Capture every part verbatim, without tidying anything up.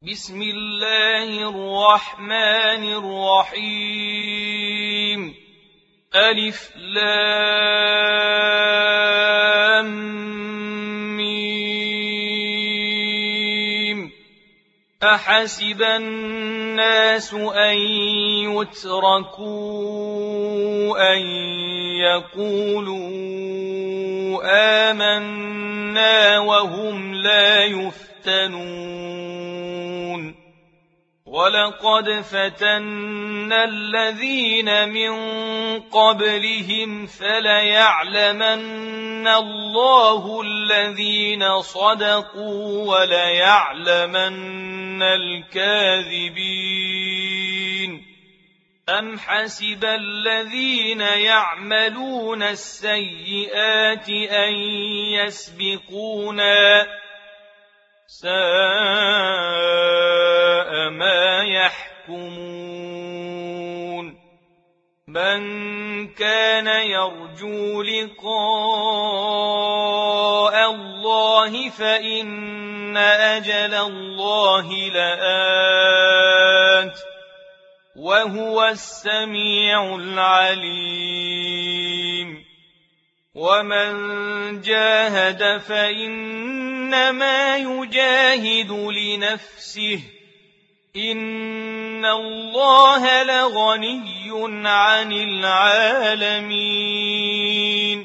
بسم الله الرحمن الرحيم ألف لام ميم أحسب الناس أن يتركوا أن يقولوا آمنا وهم لا يفتنون ولقد فتنا الذين من قبلهم فليعلمن الله الذين صدقوا وليعلمن الكاذبين أم حسب الذين يعملون السيئات أن يسبقونا ساء ما يحكمون من كان يرجو لقاء الله فإن أجل الله لآت وهو السميع العليم ومن جاهد فإنما يجاهد لنفسه إن الله لغني عن العالمين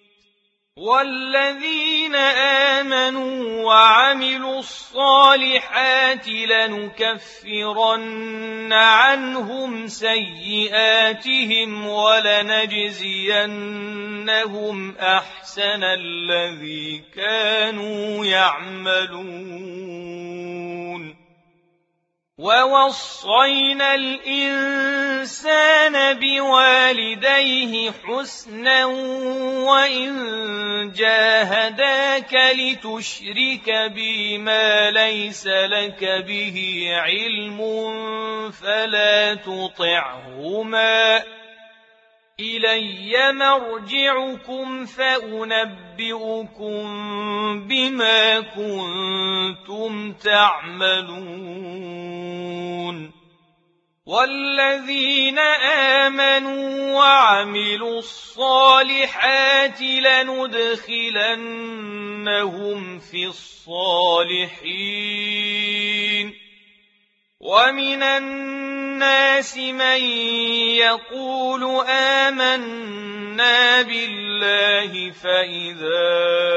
والذين آمنوا وعملوا الصالحات لنكفرن عنهم سيئاتهم ولنجزينهم أحسن الذي كانوا يعملون ووصينا الإنسان بوالديه حسنا وإن جاهداك لتشرك بي ما ليس لك به علم فلا تطعهما إلي مرجعكم فأنبئكم بما كنتم تعملون والذين آمنوا وعملوا الصالحات لندخلنهم في الصالحين ومن الناس من يقول آمنا بالله فإذا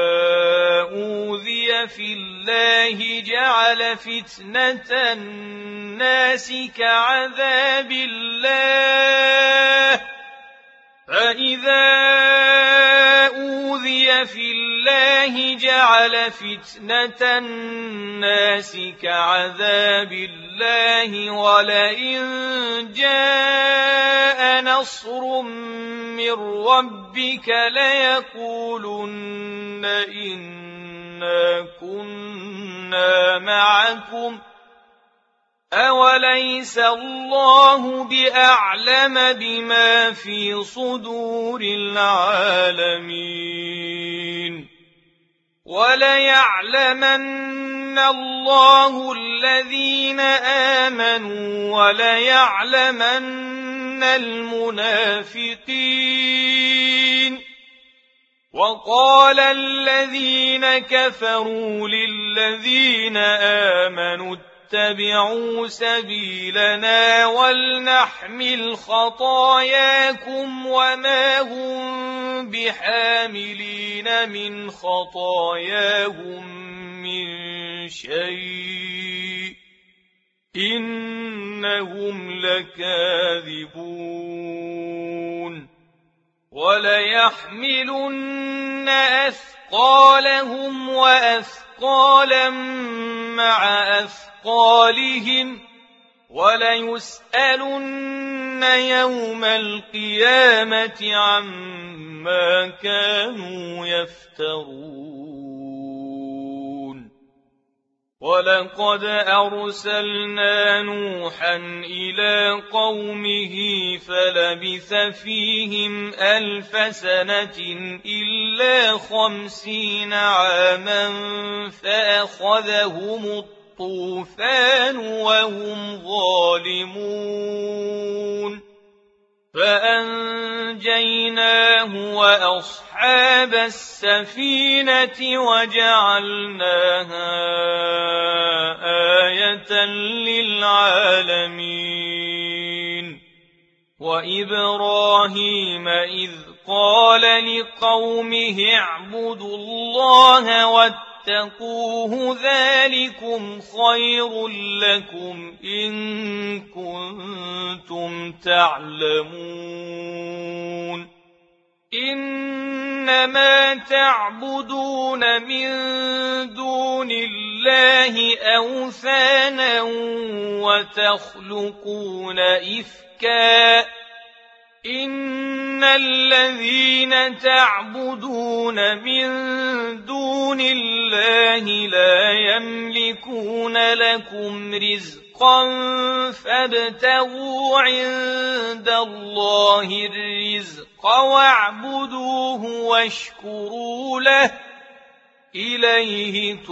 أوذي في الله جعل فتنة الناس كعذاب الله فإذا أوذي في الله جعل فتنة الناس كعذاب الله ولئن جاء نصر من ربك ليقولن إنا كنا معكم أوليس الله بأعلم بما في صدور العالمين وليعلمن الله الذين آمنوا وليعلمن المنافقين وقال الذين كفروا للذين آمنوا اتبعوا سبيلنا ولنحمل خطاياكم وما هم بحاملين من خطاياهم من شيء إنهم لكاذبون وليحملن أثقالهم وأثقالا مع أثقالهم وليسألن يوم القيامة عما كانوا يفترون ولقد أرسلنا نوحا إلى قومه فلبث فيهم ألف سنة إلا خمسين عاما فأخذهم الطوفان وهم ظالمون فأنجيناه وأصحاب السفينة وجعلناها آية للعالمين وإبراهيم إذ قال لقومه اعبدوا الله واتقوه ذلكم خير لكم إن كنتم تعلمون إنما تعبدون من دون الله أوثانا وتخلقون إفكا إن الذين تعبدون من دون الله لا يملكون لكم رزقا فابتغوا عند الله الرزق واعبدوه واشكروا له إليه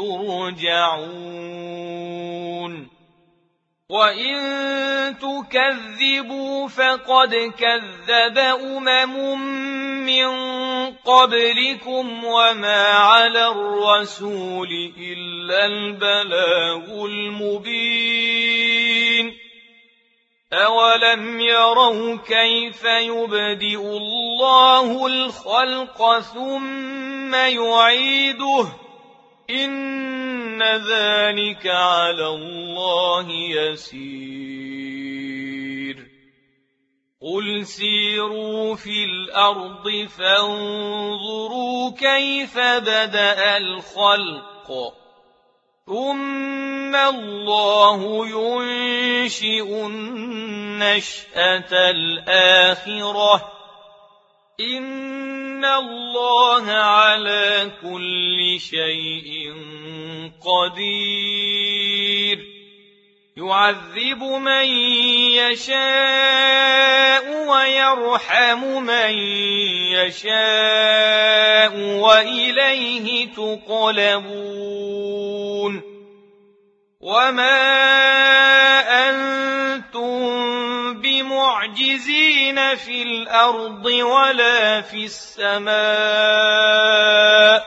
ترجعون وإن تكذبوا فقد كذب أمم من قبلكم وما على الرسول إلا البلاغ المبين أولم يروا كيف يبدئ الله الخلق ثم يعيده إن ذلك على الله يسير قل سيروا في الأرض فانظروا كيف بدأ الخلق ثم الله ينشئ النشأة الآخرة إن الله على كل شيء قدير يعذب من يشاء ويرحم من يشاء وإليه تقلبون وما أنتم بمعجزين في الأرض ولا في السماء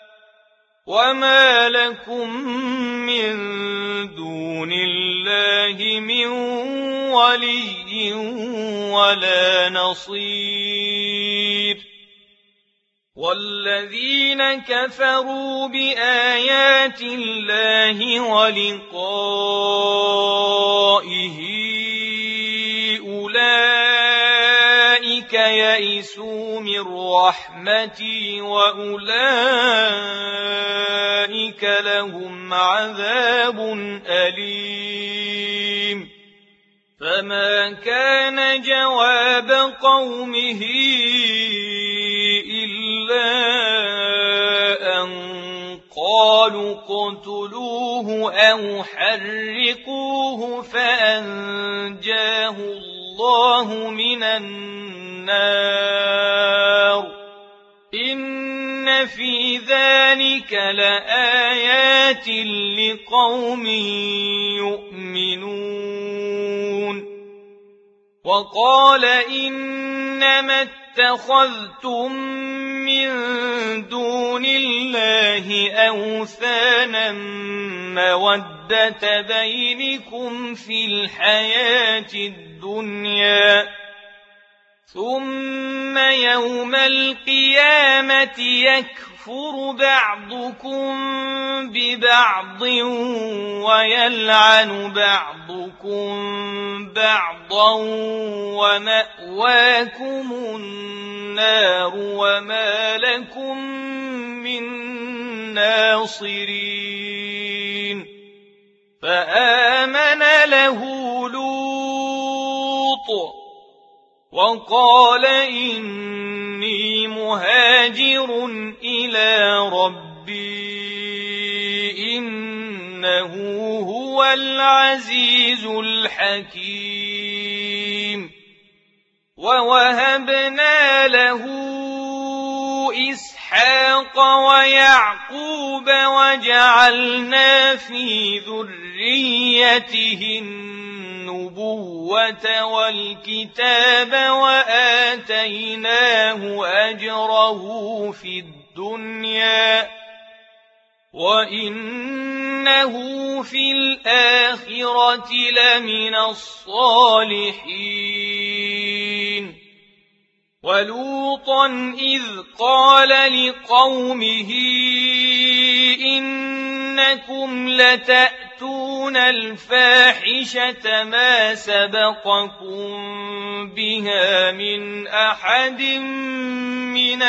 وما لكم من دون الله من ولي ولا نصير والذين كفروا بآيات الله ولقائه أولئك يئسوا من رحمتي وأولئك لهم عذاب أليم فما كان جواب قومه إلا أن قالوا اقتلوه أو حرقوه فأنجاه الله من النار إن في ذلك لآيات لقوم يؤمنون وقال إنما اتخذتم من دون الله أوثانا مودة بينكم في الحياة الدنيا ثم يوم القيامة يكفر بعضكم ببعض ويلعن بعضكم بعضا ومأواكم النار وما لكم من ناصرين فآمن له لوط وقال إني مهاجر إلى ربي إنه هو العزيز الحكيم ووهبنا له إسحاق ويعقوب وجعلنا في ذريته النبوة والكتاب وآتيناه أجره في الدنيا وإنه في الآخرة لمن الصالحين ولوطا إذ قال لقومه إنكم لتأتون الفاحشة ما سبقكم بها من أحد من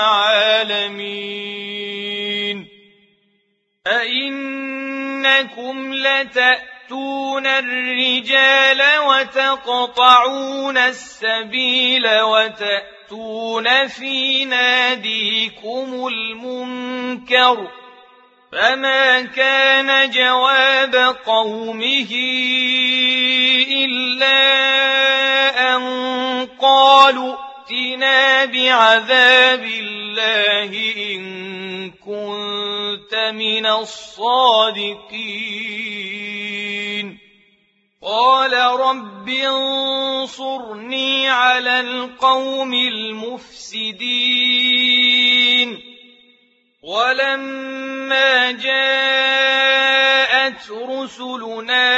العالمين أئنكم لتأتون الرجال وتقطعون السبيل وتأتون في ناديكم المنكر فما كان جواب قومه إلا أن قالوا ائتنا بعذاب الله إن كنت من الصادقين قال رب انصرني على القوم المفسدين ولما جاءت رسلنا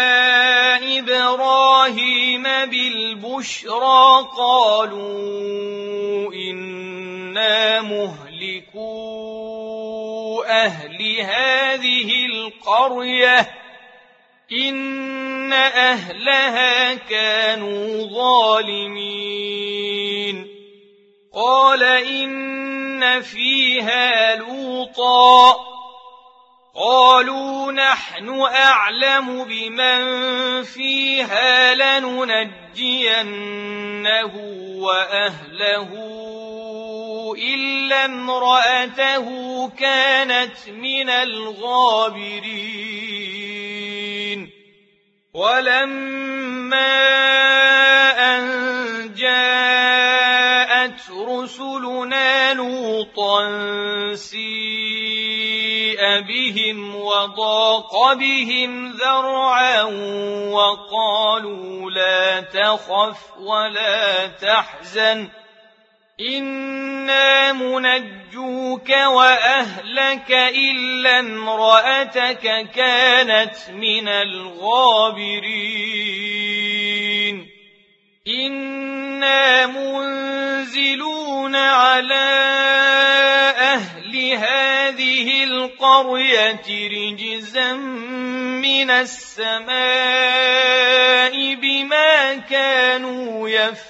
إبراهيم بالبشرى قالوا إنا مهلكو أهل هذه القرية إن أهلها كانوا ظالمين قال إن فيها لوطا قالوا نحن أعلم بمن فيها لننجينه وأهله إلا امرأته كانت من الغابرين ولما أن جاءت رسلنا لوطا سيء بهم وضاق بهم ذرعا وقالوا لا تخف ولا تحزن إنا منجوك وأهلك إلا امرأتك كانت من الغابرين إنا منزلون على أهل هذه القرية رجزا من السماء بما كانوا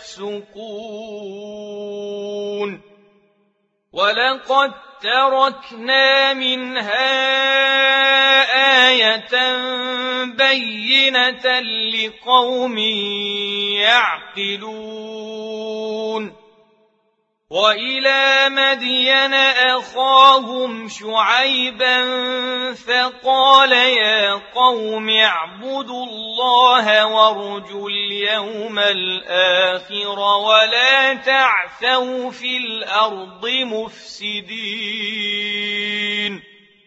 يفسقون ولقد تركنا منها آية بينة لقوم يعقلون وإلى مدين أخاهم شعيبا فقال يا قوم اعبدوا الله وارجوا اليوم الآخر ولا تعثوا في الأرض مفسدين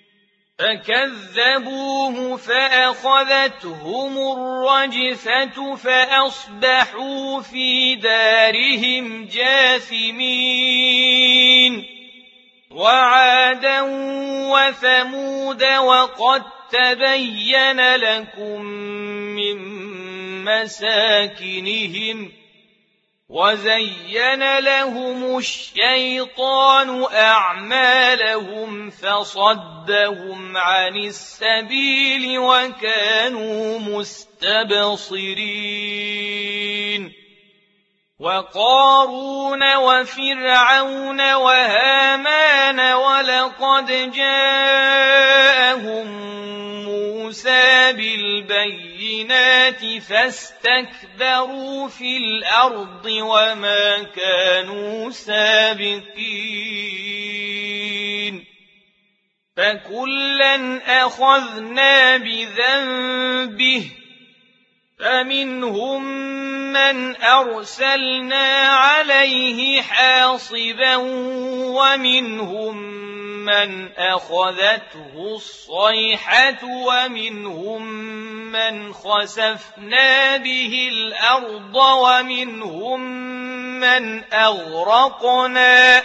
فكذبوه فأخذتهم الرجفة فأصبحوا في دارهم جاثمين وعادا وثمود وقد تبين لكم من مساكنهم وزين لهم الشيطان أعمالهم فصدهم عن السبيل وكانوا مستبصرين وقارون وفرعون وهامان ولقد جاءهم موسى بالبينات فاستكبروا في الأرض وما كانوا سابقين فكلا أخذنا بذنبه فمنهم من أرسلنا عليه حاصبا ومنهم من أخذته الصيحة ومنهم من خسفنا به الأرض ومنهم من أغرقنا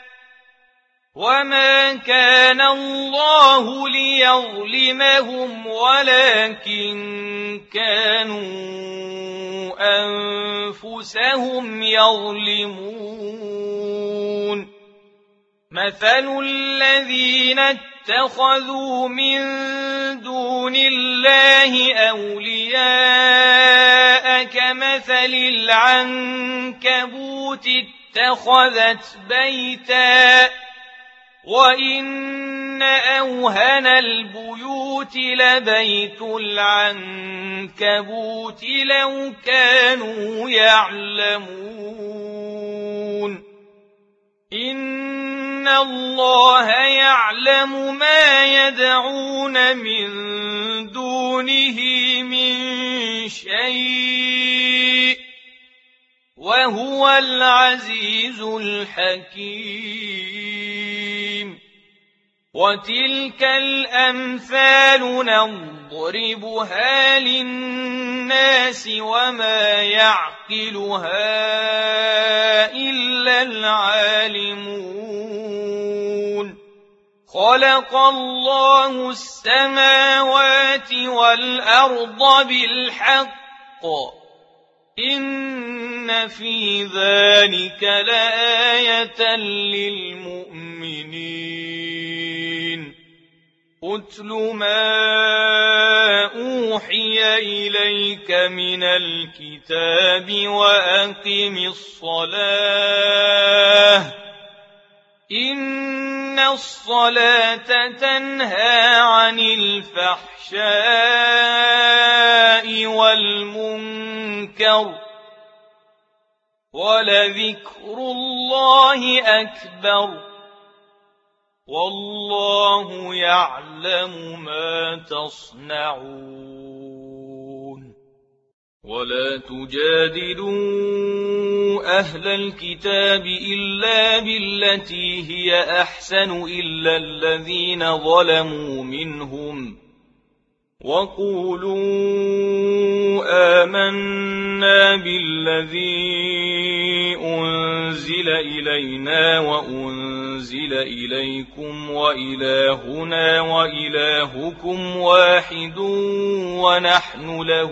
وما كان الله ليظلمهم ولكن كانوا أنفسهم يظلمون مثل الذين اتخذوا من دون الله أولياء كمثل العنكبوت اتخذت بيتا وإن أوهن البيوت لبيت العنكبوت لو كانوا يعلمون إن الله يعلم ما يدعون من دونه من شيء وهو العزيز الحكيم وتلك الأمثال نضربها للناس وما يعقلها إلا العالمون خلق الله السماوات والأرض بالحق إن في ذلك لآية للمؤمنين أتل ما أوحي إليك من الكتاب وأقم الصلاة إن الصلاة تنهى عن الفحشاء والمنكر ولذكر الله أكبر والله يعلم ما تصنعون ولا تجادلوا أهل الكتاب إلا بالتي هي أحسن إلا الذين ظلموا منهم وقولوا آمنا بالذي أنزل إلينا وأنزل إليكم وإلهنا وإلهكم واحد ونحن له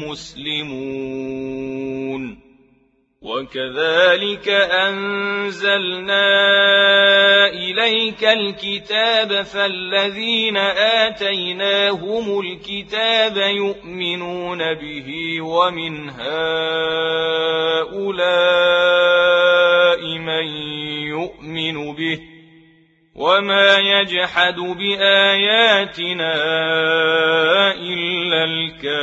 مسلمون وكذلك أنزلنا إليك الكتاب فالذين آتيناهم الكتاب يؤمنون به ومن هؤلاء من يؤمن به وما يجحد بآياتنا إلا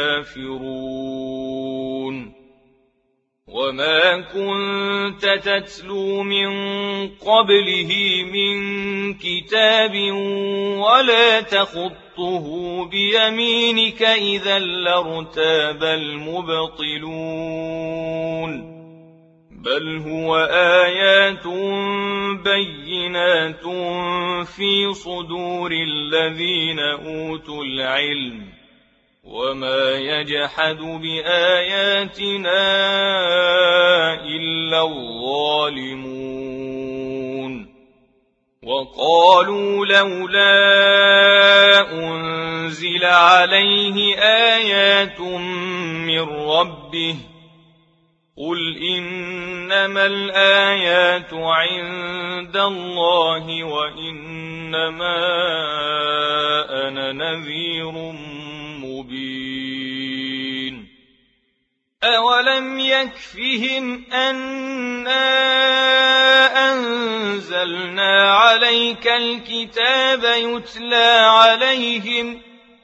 الكافرون وما كنت تتلو من قبله من كتاب ولا تخطه بيمينك إذا لارتاب المبطلون بل هو آيات بينات في صدور الذين أوتوا العلم وما يجحد بآياتنا إلا الظالمون وقالوا لولا أنزل عليه آيات من ربه قل إنما الآيات عند الله وإنما أنا نذير مبين أولم يكفهم أنا أنزلنا عليك الكتاب يتلى عليهم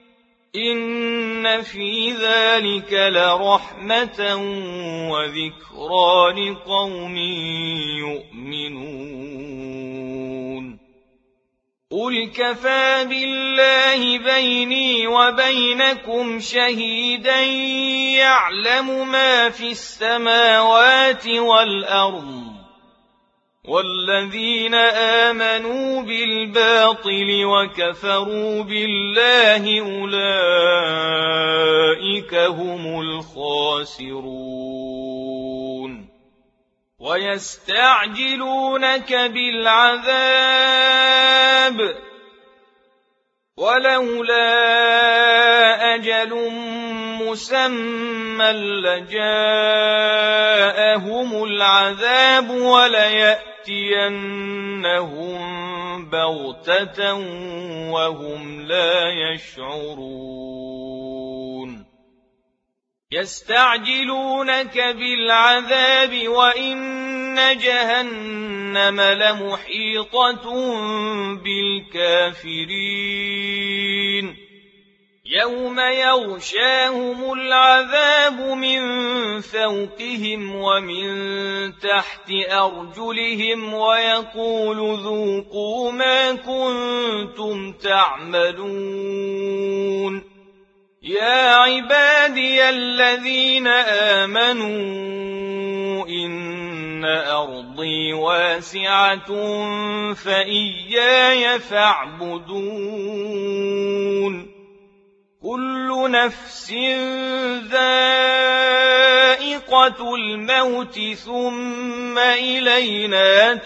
إن في ذلك لرحمة وذكرى لقوم يؤمنون قل كفى بالله بيني وبينكم شهيدا يعلم ما في السماوات والأرض والذين آمنوا بالباطل وكفروا بالله أولئك هم الخاسرون ويستعجلونك بالعذاب ولولا أجل مسمى لجاءهم العذاب وليأتينهم بغتة وهم لا يشعرون يستعجلونك بالعذاب وإن جهنم لمحيطة بالكافرين يوم يغشاهم العذاب من فوقهم ومن تحت أرجلهم ويقول ذوقوا ما كنتم تعملون يا عبادي الذين آمنوا إن أرضي واسعة فإياي فاعبدون كل نفس ذائقة الموت ثم إلينا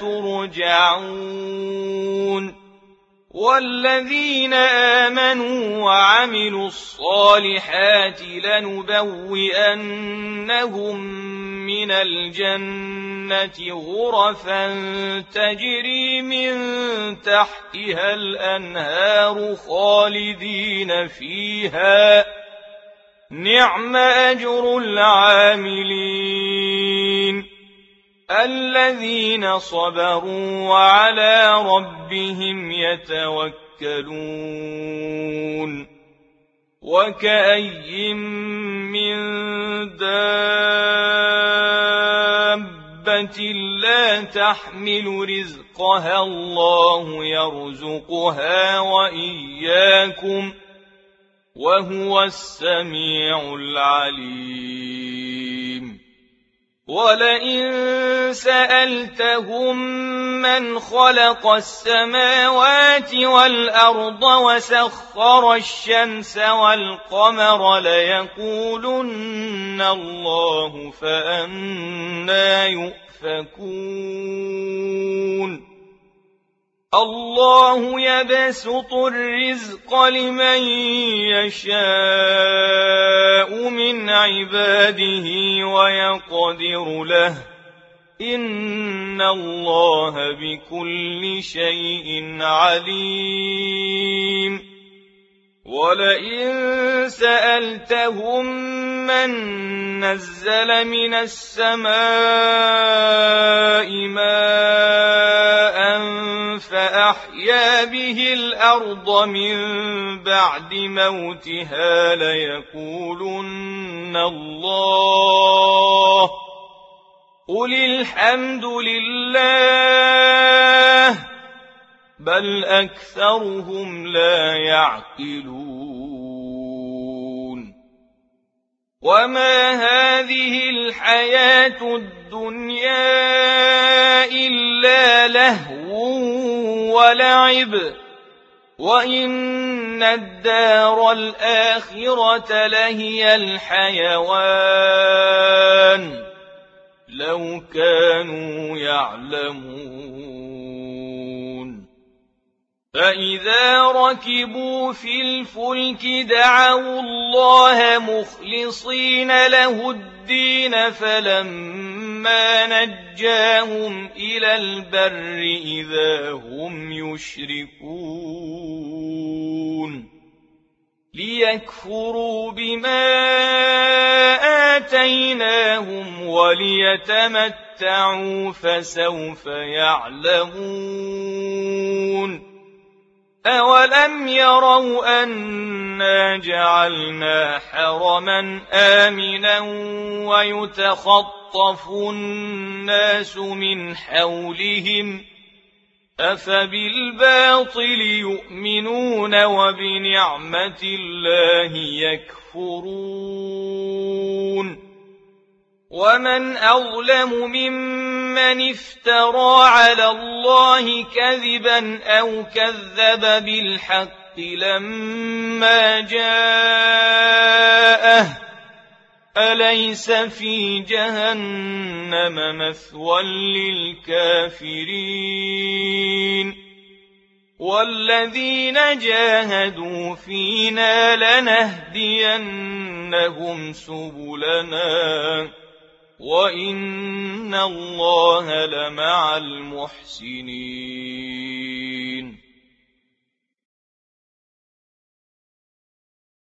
ترجعون والذين آمنوا وعملوا الصالحات لنبوئنهم من الجنة غرفا تجري من تحتها الأنهار خالدين فيها نعم أجر العاملين الذين صبروا وعلى ربهم يتوكلون وكأي من دابة لا تحمل رزقها الله يرزقها وإياكم وهو السميع العليم ولئن سألتهم من خلق السماوات والأرض وسخر الشمس والقمر ليقولن الله فأنى يؤفكون الله يبسط الرزق لمن يشاء من عباده ويقدر له إن الله بكل شيء عليم ولئن سألتهم من نزل من السماء ماء فأحيا به الأرض من بعد موتها ليقولن الله قل الحمد لله بل أكثرهم لا يعقلون وما هذه الحياة الدنيا إلا لهو ولعب وإن الدار الآخرة لهي الحيوان لو كانوا يعلمون فإذا ركبوا في الفلك دعوا الله مخلصين له الدين فلما نجاهم إلى البر إذا هم يشركون ليكفروا بما آتيناهم وليتمتعوا فسوف يعلمون أولم يروا أنا جعلنا حرما آمنا ويتخطف الناس من حولهم أفبالباطل يؤمنون وبنعمة الله يكفرون ومن أظلم ممن افترى على الله كذبا أو كذب بالحق لما جاءه أليس في جهنم مثوى للكافرين والذين جاهدوا فينا لنهدينهم سبلنا وإن الله لمع المحسنين